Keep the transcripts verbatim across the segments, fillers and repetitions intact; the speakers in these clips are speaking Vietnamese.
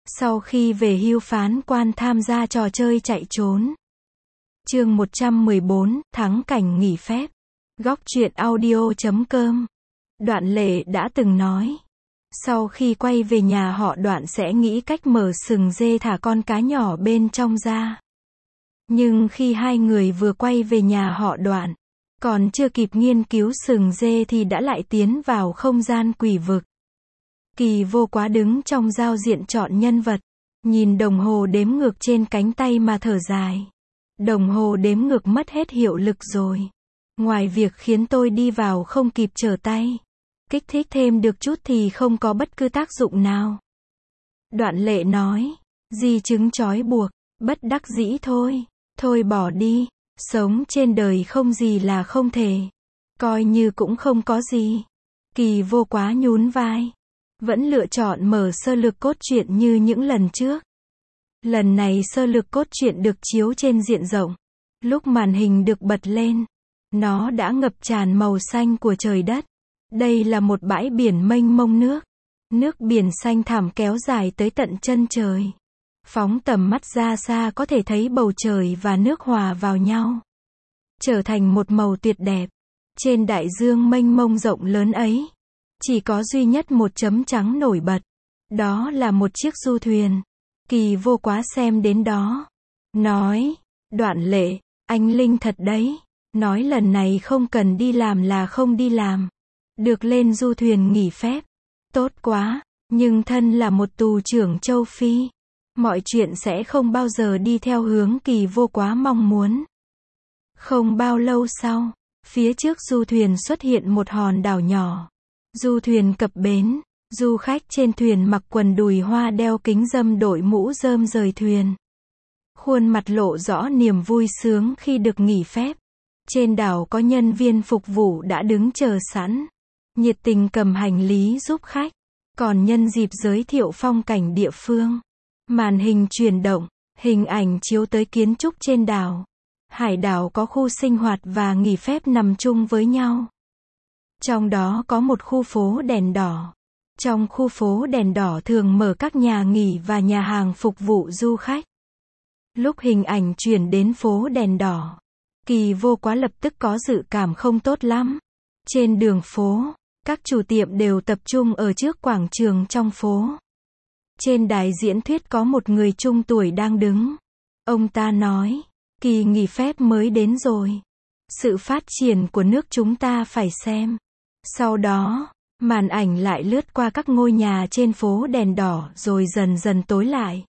Sau khi về hưu phán quan tham gia trò chơi chạy trốn. Chương một trăm mười bốn, thắng cảnh nghỉ phép. Góc truyện audio chấm com. Đoạn Lệ đã từng nói, sau khi quay về nhà họ Đoạn sẽ nghĩ cách mở sừng dê thả con cá nhỏ bên trong ra. Nhưng khi hai người vừa quay về nhà họ Đoạn, còn chưa kịp nghiên cứu sừng dê thì đã lại tiến vào không gian quỷ vực. Kỳ Vô Quá đứng trong giao diện chọn nhân vật, nhìn đồng hồ đếm ngược trên cánh tay mà thở dài. Đồng hồ đếm ngược mất hết hiệu lực rồi. Ngoài việc khiến tôi đi vào không kịp trở tay, kích thích thêm được chút thì không có bất cứ tác dụng nào. Đoạn Lệ nói, di chứng trói buộc, bất đắc dĩ thôi, thôi bỏ đi, sống trên đời không gì là không thể, coi như cũng không có gì. Kỳ Vô Quá nhún vai, vẫn lựa chọn mở sơ lược cốt truyện như những lần trước. Lần này sơ lược cốt truyện được chiếu trên diện rộng. Lúc màn hình được bật lên, nó đã ngập tràn màu xanh của trời đất. Đây là một bãi biển mênh mông nước. Nước biển xanh thẳm kéo dài tới tận chân trời. Phóng tầm mắt ra xa có thể thấy bầu trời và nước hòa vào nhau, trở thành một màu tuyệt đẹp. Trên đại dương mênh mông rộng lớn ấy, chỉ có duy nhất một chấm trắng nổi bật. Đó là một chiếc du thuyền. Kỳ Vô Quá xem đến đó, nói, Đoạn Lệ, anh linh thật đấy. Nói lần này không cần đi làm là không đi làm. Được lên du thuyền nghỉ phép. Tốt quá, nhưng thân là một tù trưởng châu Phi, mọi chuyện sẽ không bao giờ đi theo hướng Kỳ Vô Quá mong muốn. Không bao lâu sau, phía trước du thuyền xuất hiện một hòn đảo nhỏ. Du thuyền cập bến, du khách trên thuyền mặc quần đùi hoa đeo kính râm đội mũ rơm rời thuyền. Khuôn mặt lộ rõ niềm vui sướng khi được nghỉ phép. Trên đảo có nhân viên phục vụ đã đứng chờ sẵn, nhiệt tình cầm hành lý giúp khách. Còn nhân dịp giới thiệu phong cảnh địa phương, màn hình chuyển động, hình ảnh chiếu tới kiến trúc trên đảo. Hải đảo có khu sinh hoạt và nghỉ phép nằm chung với nhau. Trong đó có một khu phố đèn đỏ. Trong khu phố đèn đỏ thường mở các nhà nghỉ và nhà hàng phục vụ du khách. Lúc hình ảnh chuyển đến phố đèn đỏ, Kỳ Vô Quá lập tức có dự cảm không tốt lắm. Trên đường phố, các chủ tiệm đều tập trung ở trước quảng trường trong phố. Trên đài diễn thuyết có một người trung tuổi đang đứng. Ông ta nói, kỳ nghỉ phép mới đến rồi. Sự phát triển của nước chúng ta phải xem. Sau đó, màn ảnh lại lướt qua các ngôi nhà trên phố đèn đỏ rồi dần dần tối lại.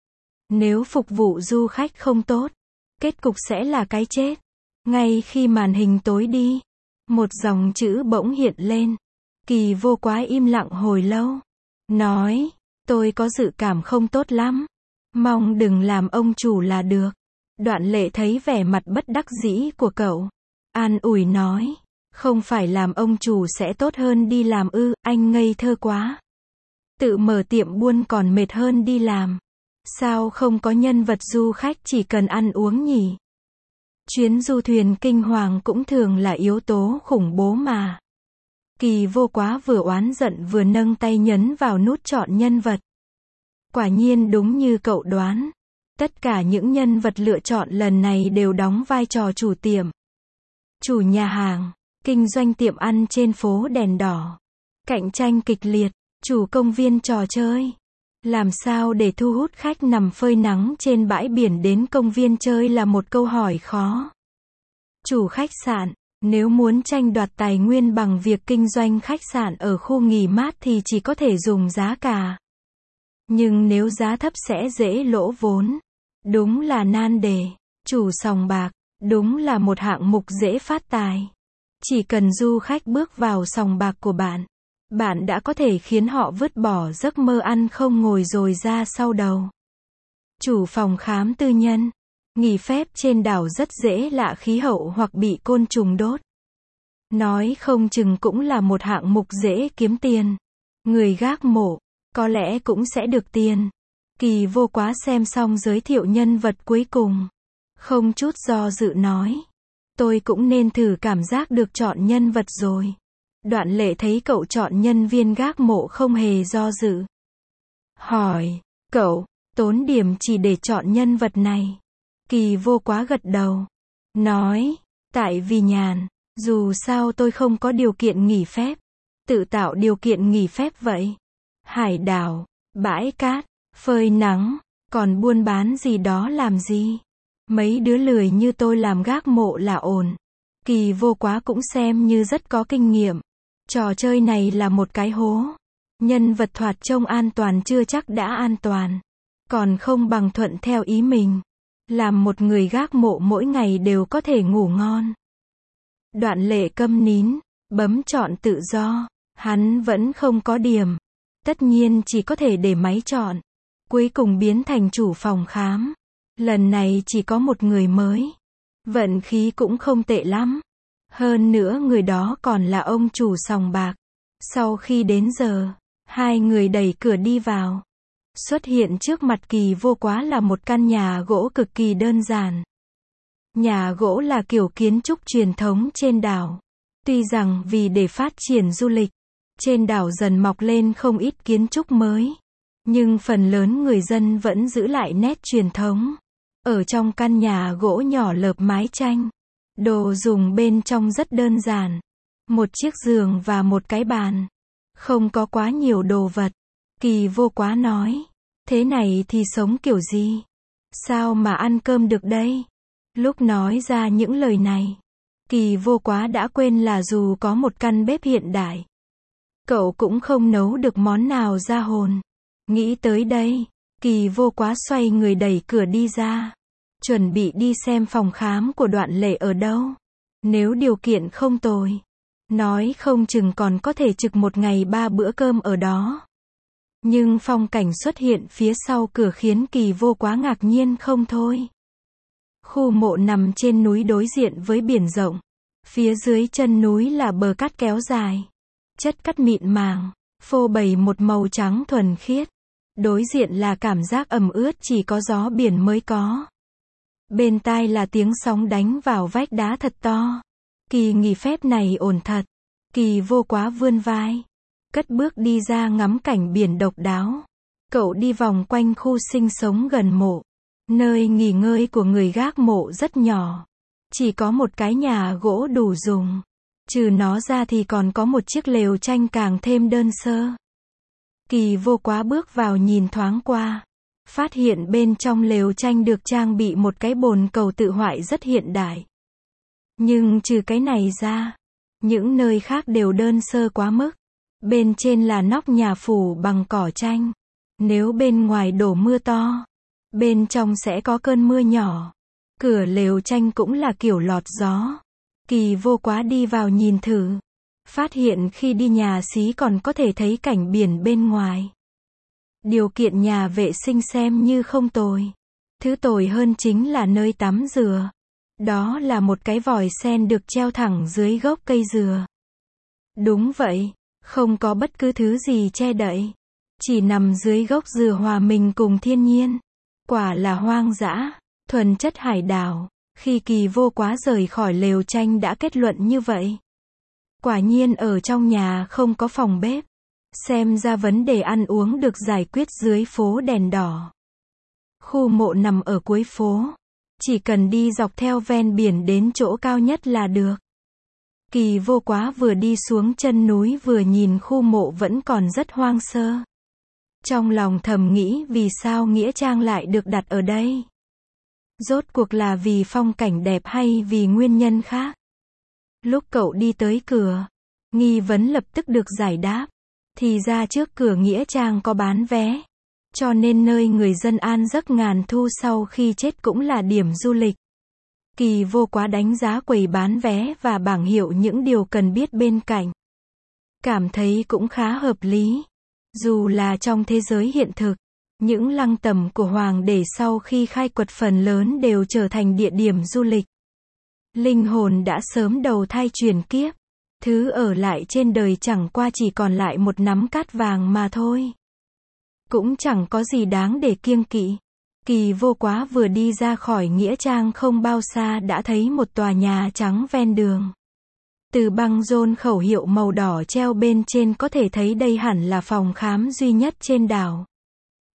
Nếu phục vụ du khách không tốt, kết cục sẽ là cái chết. Ngay khi màn hình tối đi, một dòng chữ bỗng hiện lên. Kỳ Vô Quá im lặng hồi lâu, nói, tôi có dự cảm không tốt lắm. Mong đừng làm ông chủ là được. Đoạn Lệ thấy vẻ mặt bất đắc dĩ của cậu, an ủi nói, không phải làm ông chủ sẽ tốt hơn đi làm ư, anh ngây thơ quá. Tự mở tiệm buôn còn mệt hơn đi làm. Sao không có nhân vật du khách chỉ cần ăn uống nhỉ? Chuyến du thuyền kinh hoàng cũng thường là yếu tố khủng bố mà. Kỳ Vô Quá vừa oán giận vừa nâng tay nhấn vào nút chọn nhân vật. Quả nhiên đúng như cậu đoán. Tất cả những nhân vật lựa chọn lần này đều đóng vai trò chủ tiệm, chủ nhà hàng, kinh doanh tiệm ăn trên phố đèn đỏ. Cạnh tranh kịch liệt, chủ công viên trò chơi. Làm sao để thu hút khách nằm phơi nắng trên bãi biển đến công viên chơi là một câu hỏi khó. Chủ khách sạn, nếu muốn tranh đoạt tài nguyên bằng việc kinh doanh khách sạn ở khu nghỉ mát thì chỉ có thể dùng giá cả. Nhưng nếu giá thấp sẽ dễ lỗ vốn. Đúng là nan đề. Chủ sòng bạc, đúng là một hạng mục dễ phát tài. Chỉ cần du khách bước vào sòng bạc của bạn, bạn đã có thể khiến họ vứt bỏ giấc mơ ăn không ngồi rồi ra sau đầu. Chủ phòng khám tư nhân, nghỉ phép trên đảo rất dễ lạ khí hậu hoặc bị côn trùng đốt. Nói không chừng cũng là một hạng mục dễ kiếm tiền. Người gác mộ, có lẽ cũng sẽ được tiền. Kỳ Vô Quá xem xong giới thiệu nhân vật cuối cùng, không chút do dự nói, tôi cũng nên thử cảm giác được chọn nhân vật rồi. Đoạn Lệ thấy cậu chọn nhân viên gác mộ không hề do dự. Hỏi, Cậu, tốn điểm chỉ để chọn nhân vật này. Kỳ vô quá gật đầu. Nói, tại vì nhàn, dù sao tôi không có điều kiện nghỉ phép. Tự tạo điều kiện nghỉ phép vậy. Hải đảo, bãi cát, phơi nắng, còn buôn bán gì đó làm gì. Mấy đứa lười như tôi làm gác mộ là ổn. Kỳ vô quá cũng xem như rất có kinh nghiệm. Trò chơi này là một cái hố. Nhân vật thoạt trông an toàn chưa chắc đã an toàn. Còn không bằng thuận theo ý mình. Làm một người gác mộ mỗi ngày đều có thể ngủ ngon. Đoạn Lệ câm nín, bấm chọn tự do. Hắn vẫn không có điểm. Tất nhiên chỉ có thể để máy chọn. Cuối cùng biến thành chủ phòng khám. Lần này chỉ có một người mới. Vận khí cũng không tệ lắm. Hơn nữa người đó còn là ông chủ sòng bạc. Sau khi đến giờ, hai người đẩy cửa đi vào. Xuất hiện trước mặt Kỳ vô quá là một căn nhà gỗ cực kỳ đơn giản. Nhà gỗ là kiểu kiến trúc truyền thống trên đảo. Tuy rằng vì để phát triển du lịch, trên đảo dần mọc lên không ít kiến trúc mới. Nhưng phần lớn người dân vẫn giữ lại nét truyền thống. Ở trong căn nhà gỗ nhỏ lợp mái tranh. Đồ dùng bên trong rất đơn giản. Một chiếc giường và một cái bàn. Không có quá nhiều đồ vật. Kỳ vô quá nói. Thế này thì sống kiểu gì? Sao mà ăn cơm được đây? Lúc nói ra những lời này, Kỳ vô quá đã quên là dù có một căn bếp hiện đại, cậu cũng không nấu được món nào ra hồn. Nghĩ tới đây, Kỳ vô quá xoay người đẩy cửa đi ra. Chuẩn bị đi xem phòng khám của Đoạn Lệ ở đâu. Nếu điều kiện không tồi, nói không chừng còn có thể trực một ngày ba bữa cơm ở đó. Nhưng phong cảnh xuất hiện phía sau cửa khiến Kỳ vô quá ngạc nhiên không thôi. Khu mộ nằm trên núi đối diện với biển rộng. Phía dưới chân núi là bờ cát kéo dài. Chất cát mịn màng, phô bày một màu trắng thuần khiết. Đối diện là cảm giác ẩm ướt chỉ có gió biển mới có. Bên tai là tiếng sóng đánh vào vách đá thật to. Kỳ nghỉ phép này ổn thật. Kỳ vô quá vươn vai. Cất bước đi ra ngắm cảnh biển độc đáo. Cậu đi vòng quanh khu sinh sống gần mộ. Nơi nghỉ ngơi của người gác mộ rất nhỏ. Chỉ có một cái nhà gỗ đủ dùng. Trừ nó ra thì còn có một chiếc lều tranh càng thêm đơn sơ. Kỳ vô quá bước vào nhìn thoáng qua. Phát hiện bên trong lều tranh được trang bị một cái bồn cầu tự hoại rất hiện đại. Nhưng trừ cái này ra, những nơi khác đều đơn sơ quá mức. Bên trên là nóc nhà phủ bằng cỏ tranh. Nếu bên ngoài đổ mưa to, bên trong sẽ có cơn mưa nhỏ. Cửa lều tranh cũng là kiểu lọt gió. Kỳ vô quá đi vào nhìn thử. Phát hiện khi đi nhà xí còn có thể thấy cảnh biển bên ngoài. Điều kiện nhà vệ sinh xem như không tồi. Thứ tồi hơn chính là nơi tắm dừa. Đó là một cái vòi sen được treo thẳng dưới gốc cây dừa. Đúng vậy, không có bất cứ thứ gì che đậy. Chỉ nằm dưới gốc dừa hòa mình cùng thiên nhiên. Quả là hoang dã, thuần chất hải đảo. Khi Kỳ vô quá rời khỏi lều tranh đã kết luận như vậy. Quả nhiên ở trong nhà không có phòng bếp. Xem ra vấn đề ăn uống được giải quyết dưới phố đèn đỏ. Khu mộ nằm ở cuối phố. Chỉ cần đi dọc theo ven biển đến chỗ cao nhất là được. Kỳ vô quá vừa đi xuống chân núi vừa nhìn khu mộ vẫn còn rất hoang sơ. Trong lòng thầm nghĩ vì sao nghĩa trang lại được đặt ở đây. Rốt cuộc là vì phong cảnh đẹp hay vì nguyên nhân khác. Lúc cậu đi tới cửa, nghi vấn lập tức được giải đáp. Thì ra trước cửa nghĩa trang có bán vé. Cho nên nơi người dân an giấc ngàn thu sau khi chết cũng là điểm du lịch. Kỳ vô quá đánh giá quầy bán vé và bảng hiệu những điều cần biết bên cạnh. Cảm thấy cũng khá hợp lý. Dù là trong thế giới hiện thực, những lăng tẩm của hoàng đế sau khi khai quật phần lớn đều trở thành địa điểm du lịch. Linh hồn đã sớm đầu thai chuyển kiếp. Thứ ở lại trên đời chẳng qua chỉ còn lại một nắm cát vàng mà thôi. Cũng chẳng có gì đáng để kiêng kỵ. Kỳ vô quá vừa đi ra khỏi nghĩa trang không bao xa đã thấy một tòa nhà trắng ven đường. Từ băng rôn khẩu hiệu màu đỏ treo bên trên có thể thấy đây hẳn là phòng khám duy nhất trên đảo.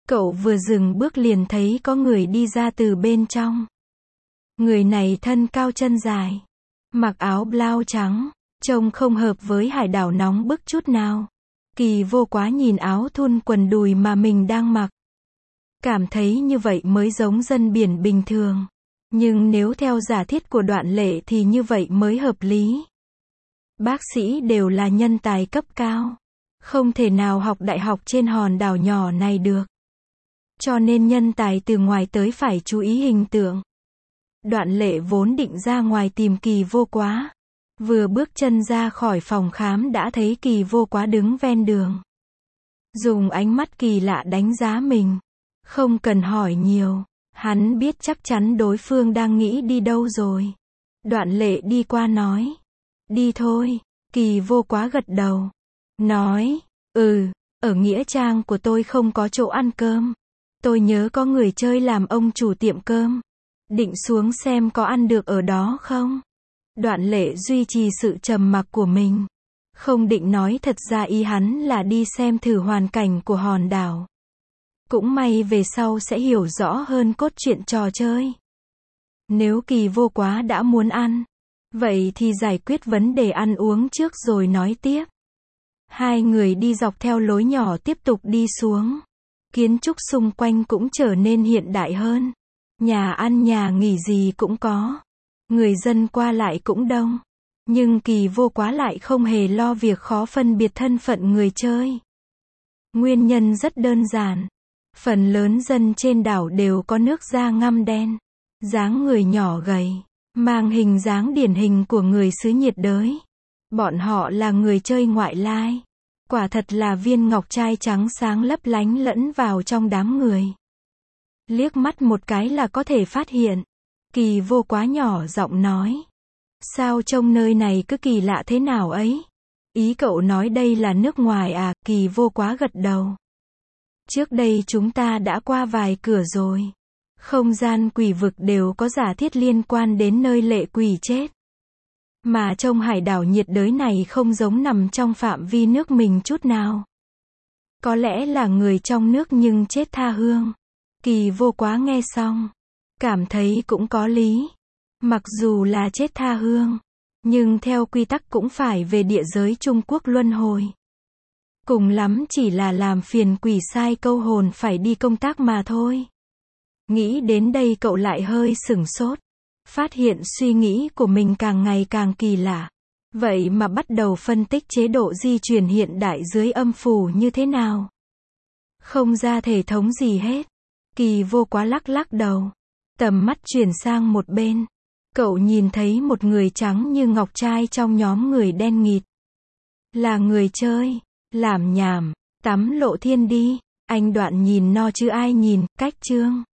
Cậu vừa dừng bước liền thấy có người đi ra từ bên trong. Người này thân cao chân dài, mặc áo blau trắng, trông không hợp với hải đảo nóng bức chút nào. Kỳ Vô Quá nhìn áo thun quần đùi mà mình đang mặc, cảm thấy như vậy mới giống dân biển bình thường. Nhưng nếu theo giả thiết của Đoạn Lệ thì như vậy mới hợp lý. Bác sĩ đều là nhân tài cấp cao, không thể nào học đại học trên hòn đảo nhỏ này được. Cho nên nhân tài từ ngoài tới phải chú ý hình tượng. Đoạn Lệ vốn định ra ngoài tìm Kỳ Vô Quá. Vừa bước chân ra khỏi phòng khám đã thấy Kỳ Vô Quá đứng ven đường. Dùng ánh mắt kỳ lạ đánh giá mình. Không cần hỏi nhiều, hắn biết chắc chắn đối phương đang nghĩ đi đâu rồi. Đoạn Lệ đi qua nói. Đi thôi. Kỳ Vô Quá gật đầu. Nói, ừ, ở nghĩa trang của tôi không có chỗ ăn cơm. Tôi nhớ có người chơi làm ông chủ tiệm cơm. Định xuống xem có ăn được ở đó không? Đoạn Lệ duy trì sự trầm mặc của mình. Không định nói thật ra ý hắn là đi xem thử hoàn cảnh của hòn đảo. Cũng may về sau sẽ hiểu rõ hơn cốt truyện trò chơi. Nếu Kỳ Vô Quá đã muốn ăn, vậy thì giải quyết vấn đề ăn uống trước rồi nói tiếp. Hai người đi dọc theo lối nhỏ tiếp tục đi xuống. Kiến trúc xung quanh cũng trở nên hiện đại hơn. Nhà ăn nhà nghỉ gì cũng có. Người dân qua lại cũng đông. Nhưng Kỳ Vô Quá lại không hề lo việc khó phân biệt thân phận người chơi. Nguyên nhân rất đơn giản. Phần lớn dân trên đảo đều có nước da ngăm đen. Dáng người nhỏ gầy. Mang hình dáng điển hình của người xứ nhiệt đới. Bọn họ là người chơi ngoại lai. Quả thật là viên ngọc trai trắng sáng lấp lánh lẫn vào trong đám người. Liếc mắt một cái là có thể phát hiện. Kỳ Vô Quá nhỏ giọng nói. Sao trông nơi này cứ kỳ lạ thế nào ấy? Ý cậu nói đây là nước ngoài à? Kỳ Vô Quá gật đầu. Trước đây chúng ta đã qua vài cửa rồi. Không gian quỷ vực đều có giả thiết liên quan đến nơi lệ quỷ chết. Mà trong hải đảo nhiệt đới này không giống nằm trong phạm vi nước mình chút nào. Có lẽ là người trong nước nhưng chết tha hương. Kỳ Vô Quá nghe xong, cảm thấy cũng có lý. Mặc dù là chết tha hương, nhưng theo quy tắc cũng phải về địa giới Trung Quốc luân hồi. Cùng lắm chỉ là làm phiền quỷ sai câu hồn phải đi công tác mà thôi. Nghĩ đến đây cậu lại hơi sửng sốt. Phát hiện suy nghĩ của mình càng ngày càng kỳ lạ. Vậy mà bắt đầu phân tích chế độ di truyền hiện đại dưới âm phủ như thế nào. Không ra thể thống gì hết. Kỳ Vô Quá lắc lắc đầu. Tầm mắt chuyển sang một bên. Cậu nhìn thấy một người trắng như ngọc trai trong nhóm người đen nghịt. Là người chơi. Làm nhảm. Tắm lộ thiên đi. Anh Đoạn nhìn no chứ ai nhìn. Cách chương.